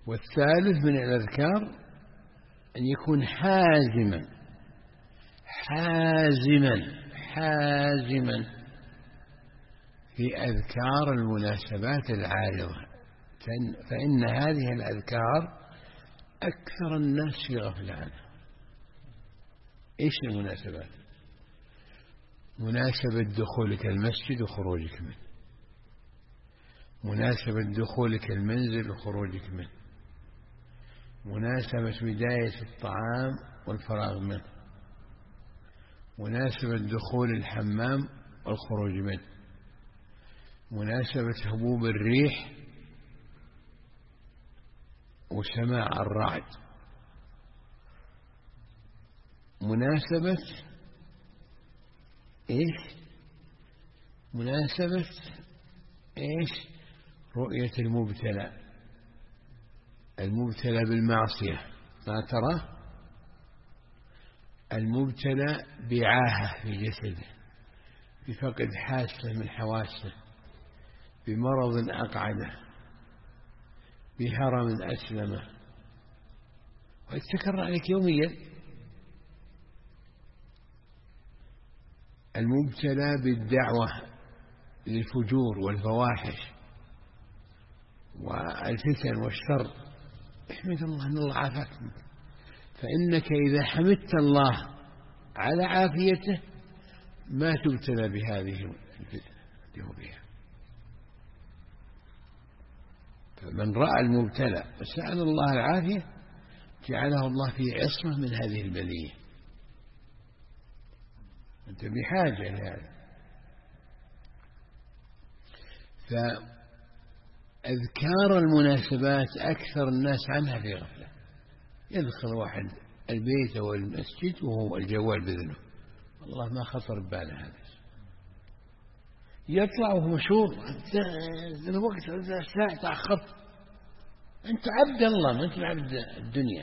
والثالث من الأذكار أن يكون حازما في أذكار المناسبات العارضة، فإن هذه الأذكار أكثر الناس في غفلة عنها. إيش المناسبات؟ مناسبة دخولك المسجد وخروجك منه، مناسبة دخولك المنزل وخروجك منه، مناسبة بداية الطعام والفراغ منه، مناسبة دخول الحمام والخروج منه، مناسبة هبوب الريح وسماع الرعد، مناسبة إيش؟ مناسبة إيش؟ رؤية المبتلى بالمعصية، ما ترى المبتلى بعاهة في جسده، بفقد حاسة من حواسه، بمرض أقعده، بهرم أسلمه، ويتكرر عليك يوميا. المبتلى بالدعوة للفجور والفواحش والفتن والشر، احمد الله أن الله عافاك، فإنك إذا حمدت الله على عافيته ما تبتلى بهذه الفتنة التي هو بها. فمن رأى المبتلى وسأل الله العافية جعله الله في عصمة من هذه البلية. أنت بحاجة لهذا. فأذكار المناسبات أكثر الناس عنها في غفلة. يدخل واحد البيت أو المسجد وهو الجوال بذنه، والله ما خطر بباله هذا، يطلع وهو مشهور الوقت الساعة تأخرت. أنت عبد الله، ما أنت عبد الدنيا.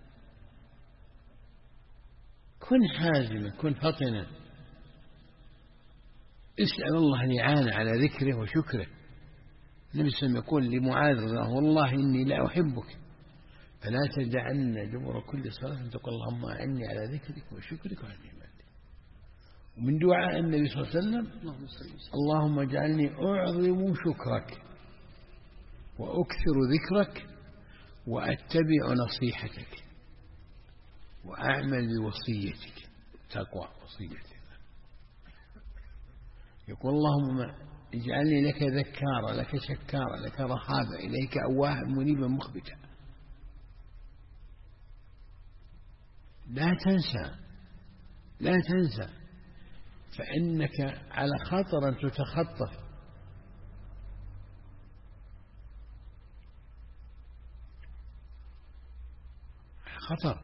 كن حازما، كن فطنا، اسأل الله الإعانة على ذكره وشكره. النبي صلى الله عليه وسلم يقول لمعاذ والله إني لا أحبك فلا تدعن دبر كل صلاة أن تقول اللهم أعني على ذكرك وشكرك وعلى عبادتك. ومن دعاء النبي صلى الله عليه وسلم اللهم اجعلني أعظم شكرك وأكثر ذكرك وأتبع نصيحتك وأعمل بوصيتك، تقوى وصيتك. يقول اللهم اجعلني لك ذكارا، لك شكارا، لك رهابا، إليك أواها منيبا مخبتا. لا تنسى فإنك على خطر أن تتخطف. خطر.